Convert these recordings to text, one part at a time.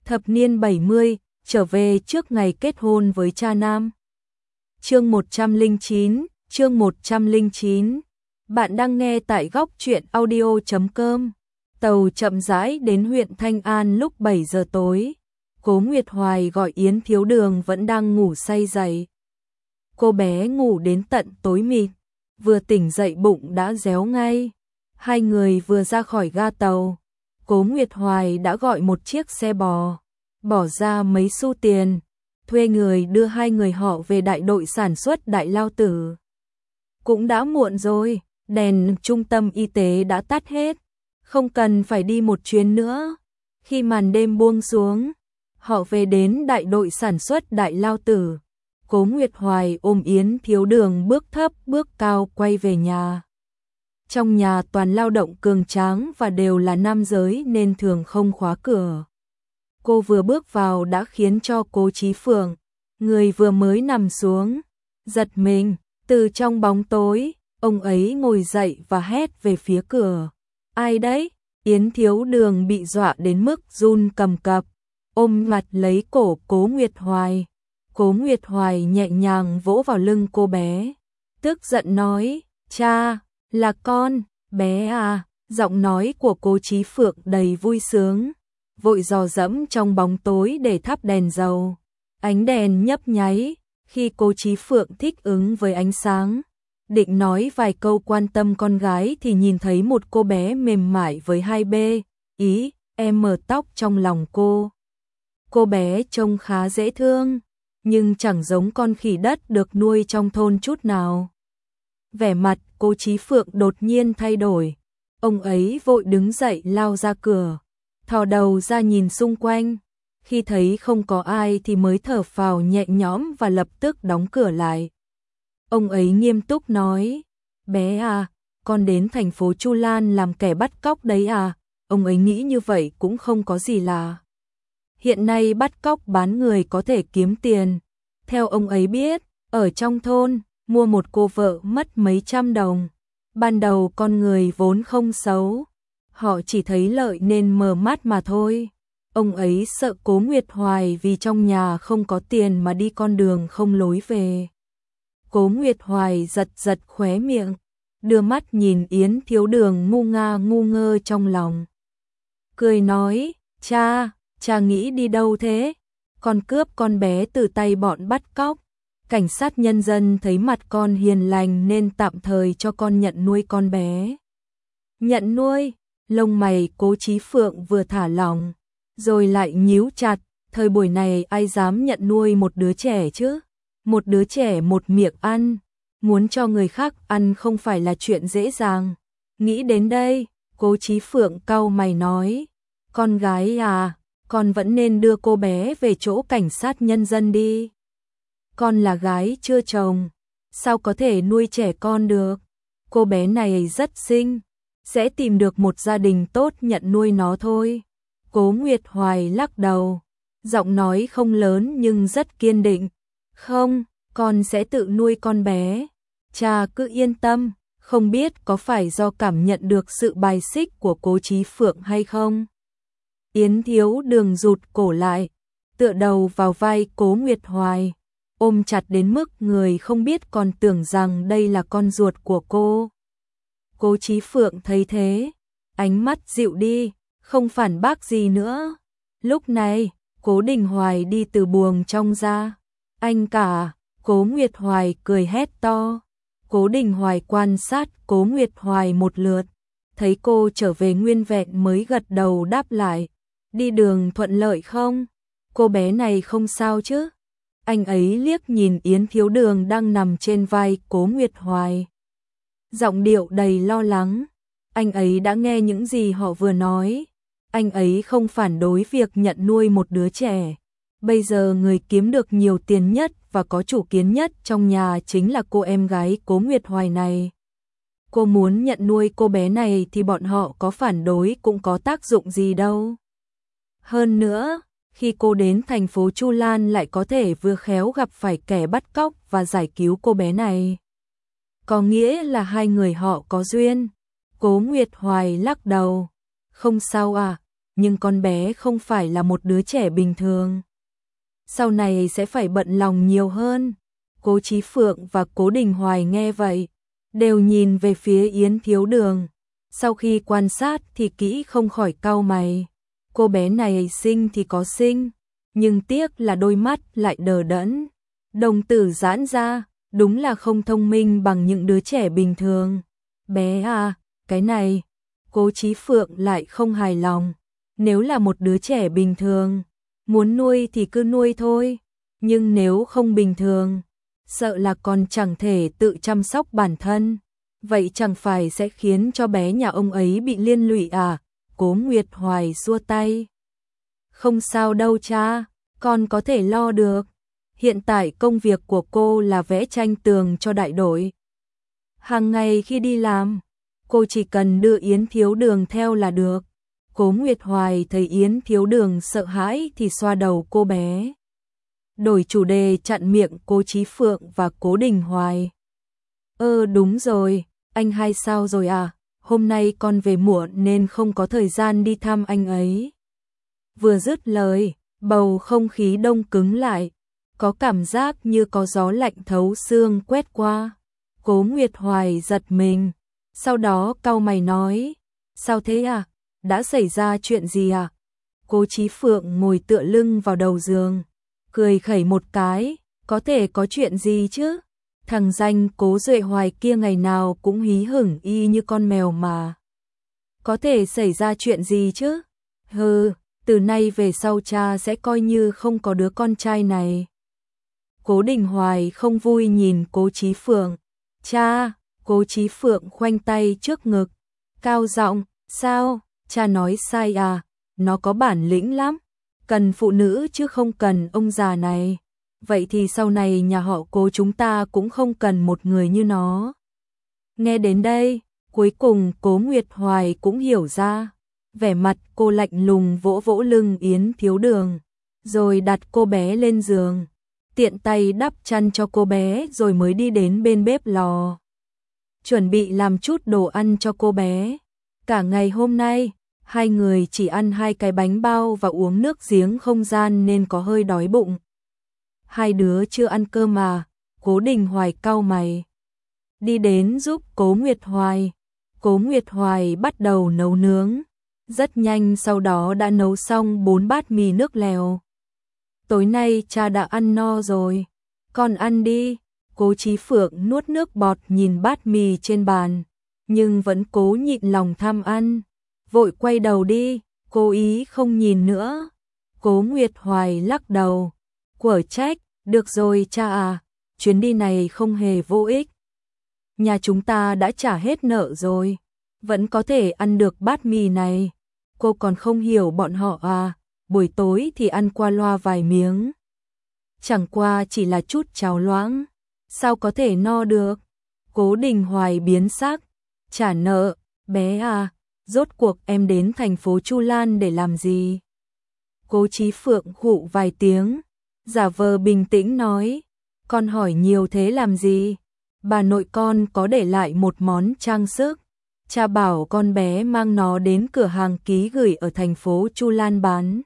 Thập niên 70, trở về trước ngày kết hôn với cha nam. Chương 109. Bạn đang nghe tại góc truyện audio.com. Tàu chậm rãi đến huyện Thanh An lúc 7 giờ tối. Cố Nguyệt Hoài gọi Yến Thiếu Đường vẫn đang ngủ say dậy. Cô bé ngủ đến tận tối mịt, vừa tỉnh dậy bụng đã réo ngay. Hai người vừa ra khỏi ga tàu, Cố Nguyệt Hoài đã gọi một chiếc xe bò, bỏ ra mấy xu tiền, thuê người đưa hai người họ về đại đội sản xuất Đại Lao Tử. Cũng đã muộn rồi, đèn trung tâm y tế đã tắt hết, không cần phải đi một chuyến nữa. Khi màn đêm buông xuống, họ về đến đại đội sản xuất Đại Lao Tử. Cố Nguyệt Hoài ôm Yến Thiếu Đường bước thấp bước cao quay về nhà. Trong nhà toàn lao động cường tráng và đều là nam giới nên thường không khóa cửa. Cô vừa bước vào đã khiến cho Cố Chí Phượng, người vừa mới nằm xuống, giật mình. Từ trong bóng tối, ông ấy ngồi dậy và hét về phía cửa. Ai đấy? Yến Thiếu Đường bị dọa đến mức run cầm cập, ôm mặt lấy cổ Cố Nguyệt Hoài. Cố Nguyệt Hoài nhẹ nhàng vỗ vào lưng cô bé, tức giận nói, cha, là con, bé à. Giọng nói của Cố Chí Phượng đầy vui sướng, vội dò dẫm trong bóng tối để thắp đèn dầu. Ánh đèn nhấp nháy, khi Cố Chí Phượng thích ứng với ánh sáng, định nói vài câu quan tâm con gái thì nhìn thấy một cô bé mềm mại với hai bê, ý, em mờ tóc trong lòng cô. Cô bé trông khá dễ thương, nhưng chẳng giống con khỉ đất được nuôi trong thôn chút nào. Vẻ mặt Cố Chí Phượng đột nhiên thay đổi, ông ấy vội đứng dậy lao ra cửa, thò đầu ra nhìn xung quanh, khi thấy không có ai thì mới thở phào nhẹ nhõm và lập tức đóng cửa lại. Ông ấy nghiêm túc nói, bé à, con đến thành phố Chu Lan làm kẻ bắt cóc đấy à. Ông ấy nghĩ như vậy cũng không có gì lạ. Hiện nay bắt cóc bán người có thể kiếm tiền. Theo ông ấy biết, ở trong thôn, mua một cô vợ mất mấy trăm đồng. Ban đầu con người vốn không xấu, họ chỉ thấy lợi nên mờ mắt mà thôi. Ông ấy sợ Cố Nguyệt Hoài vì trong nhà không có tiền mà đi con đường không lối về. Cố Nguyệt Hoài giật giật khóe miệng, đưa mắt nhìn Yến Thiếu Đường ngu ngơ trong lòng. Cười nói, cha nghĩ đi đâu thế? Con cướp con bé từ tay bọn bắt cóc. Cảnh sát nhân dân thấy mặt con hiền lành nên tạm thời cho con nhận nuôi con bé. Nhận nuôi? Lông mày Cố Chí Phượng vừa thả lỏng, rồi lại nhíu chặt. Thời buổi này ai dám nhận nuôi một đứa trẻ chứ? Một đứa trẻ một miệng ăn, muốn cho người khác ăn không phải là chuyện dễ dàng. Nghĩ đến đây, Cố Chí Phượng cau mày nói, con gái à, con vẫn nên đưa cô bé về chỗ cảnh sát nhân dân đi. Con là gái chưa chồng, sao có thể nuôi trẻ con được? Cô bé này rất xinh, sẽ tìm được một gia đình tốt nhận nuôi nó thôi. Cố Nguyệt Hoài lắc đầu, giọng nói không lớn nhưng rất kiên định. Không, con sẽ tự nuôi con bé. Cha cứ yên tâm, không biết có phải do cảm nhận được sự bài xích của Cố Chí Phượng hay không? Yến Thiếu Đường rụt cổ lại, tựa đầu vào vai Cố Nguyệt Hoài, ôm chặt đến mức người không biết còn tưởng rằng đây là con ruột của cô. Cố Chí Phượng thấy thế, ánh mắt dịu đi, không phản bác gì nữa. Lúc này, Cố Đình Hoài đi từ buồng trong ra. Anh cả, Cố Nguyệt Hoài cười hét to. Cố Đình Hoài quan sát Cố Nguyệt Hoài một lượt, thấy cô trở về nguyên vẹn mới gật đầu đáp lại. Đi đường thuận lợi không? Cô bé này không sao chứ? Anh ấy liếc nhìn Yến Thiếu Đường đang nằm trên vai Cố Nguyệt Hoài, giọng điệu đầy lo lắng. Anh ấy đã nghe những gì họ vừa nói. Anh ấy không phản đối việc nhận nuôi một đứa trẻ. Bây giờ người kiếm được nhiều tiền nhất và có chủ kiến nhất trong nhà chính là cô em gái Cố Nguyệt Hoài này. Cô muốn nhận nuôi cô bé này thì bọn họ có phản đối cũng có tác dụng gì đâu. Hơn nữa, khi cô đến thành phố Chu Lan lại có thể vừa khéo gặp phải kẻ bắt cóc và giải cứu cô bé này. Có nghĩa là hai người họ có duyên. Cố Nguyệt Hoài lắc đầu. Không sao à, nhưng con bé không phải là một đứa trẻ bình thường. Sau này sẽ phải bận lòng nhiều hơn. Cố Chí Phượng và Cố Đình Hoài nghe vậy, đều nhìn về phía Yến Thiếu Đường. Sau khi quan sát thì kỹ không khỏi cau mày. Cô bé này xinh thì có xinh, nhưng tiếc là đôi mắt lại đờ đẫn, đồng tử giãn ra, đúng là không thông minh bằng những đứa trẻ bình thường. Bé à, cái này, Cố Chí Phượng lại không hài lòng. Nếu là một đứa trẻ bình thường, muốn nuôi thì cứ nuôi thôi, nhưng nếu không bình thường, sợ là còn chẳng thể tự chăm sóc bản thân. Vậy chẳng phải sẽ khiến cho bé nhà ông ấy bị liên lụy à? Cố Nguyệt Hoài xua tay. Không sao đâu cha, con có thể lo được. Hiện tại công việc của cô là vẽ tranh tường cho đại đội. Hàng ngày khi đi làm, cô chỉ cần đưa Yến Thiếu Đường theo là được. Cố Nguyệt Hoài thấy Yến Thiếu Đường sợ hãi thì xoa đầu cô bé. Đổi chủ đề chặn miệng Cố Chí Phượng và Cố Đình Hoài. Đúng rồi, anh hai sao rồi à? Hôm nay con về muộn nên không có thời gian đi thăm anh ấy. Vừa dứt lời, bầu không khí đông cứng lại, có cảm giác như có gió lạnh thấu xương quét qua. Cố Nguyệt Hoài giật mình, sau đó cau mày nói, sao thế à? Đã xảy ra chuyện gì à? Cố Chí Phượng ngồi tựa lưng vào đầu giường, cười khẩy một cái, có thể có chuyện gì chứ? Thằng danh Cố Duệ Hoài kia ngày nào cũng hí hửng y như con mèo mà. Có thể xảy ra chuyện gì chứ? Từ nay về sau cha sẽ coi như không có đứa con trai này. Cố Đình Hoài không vui nhìn Cố Chí Phượng. Cha, Cố Chí Phượng khoanh tay trước ngực, cao giọng, sao, cha nói sai à? Nó có bản lĩnh lắm, cần phụ nữ chứ không cần ông già này. Vậy thì sau này nhà họ Cố chúng ta cũng không cần một người như nó. Nghe đến đây, cuối cùng Cố Nguyệt Hoài cũng hiểu ra. Vẻ mặt cô lạnh lùng vỗ vỗ lưng Yến Thiếu Đường, rồi đặt cô bé lên giường, tiện tay đắp chăn cho cô bé rồi mới đi đến bên bếp lò, chuẩn bị làm chút đồ ăn cho cô bé. Cả ngày hôm nay, hai người chỉ ăn 2 cái bánh bao và uống nước giếng không gian nên có hơi đói bụng. Hai đứa chưa ăn cơm mà, Cố Đình Hoài cau mày. Đi đến giúp Cố Nguyệt Hoài. Cố Nguyệt Hoài bắt đầu nấu nướng. Rất nhanh sau đó đã nấu xong 4 bát mì nước lèo. Tối nay cha đã ăn no rồi, con ăn đi. Cố Chí Phượng nuốt nước bọt nhìn bát mì trên bàn, nhưng vẫn cố nhịn lòng tham ăn. Vội quay đầu đi, cố ý không nhìn nữa. Cố Nguyệt Hoài lắc đầu, quở trách, được rồi cha à, chuyến đi này không hề vô ích. Nhà chúng ta đã trả hết nợ rồi, vẫn có thể ăn được bát mì này. Cô còn không hiểu bọn họ à, buổi tối thì ăn qua loa vài miếng. Chẳng qua chỉ là chút cháo loãng, sao có thể no được. Cố Đình Hoài biến sắc, trả nợ, bé à, rốt cuộc em đến thành phố Chu Lan để làm gì? Cố Chí Phượng khụ vài tiếng, giả vờ bình tĩnh nói, con hỏi nhiều thế làm gì? Bà nội con có để lại một món trang sức, cha bảo con bé mang nó đến cửa hàng ký gửi ở thành phố Chu Lan bán.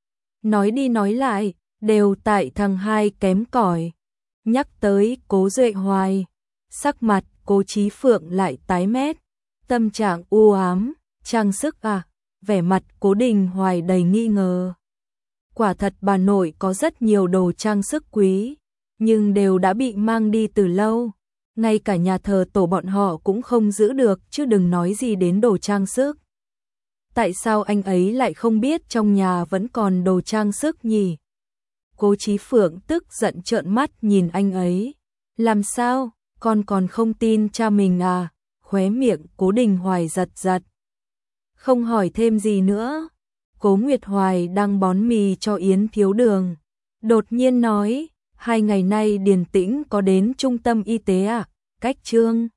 Nói đi nói lại, đều tại thằng hai kém cỏi. Nhắc tới Cố Duệ Hoài, sắc mặt Cố Chí Phượng lại tái mét, tâm trạng u ám, trang sức à? Vẻ mặt Cố Đình Hoài đầy nghi ngờ. Quả thật bà nội có rất nhiều đồ trang sức quý, nhưng đều đã bị mang đi từ lâu. Ngay cả nhà thờ tổ bọn họ cũng không giữ được, chứ đừng nói gì đến đồ trang sức. Tại sao anh ấy lại không biết trong nhà vẫn còn đồ trang sức nhỉ? Cố Chí Phượng tức giận trợn mắt nhìn anh ấy. Làm sao, con còn không tin cha mình à? Khóe miệng Cố Đình Hoài giật giật. Không hỏi thêm gì nữa. Cố Nguyệt Hoài đang bón mì cho Yến Thiếu Đường, đột nhiên nói, 2 ngày nay Điền Tĩnh có đến trung tâm y tế à? Cách Trương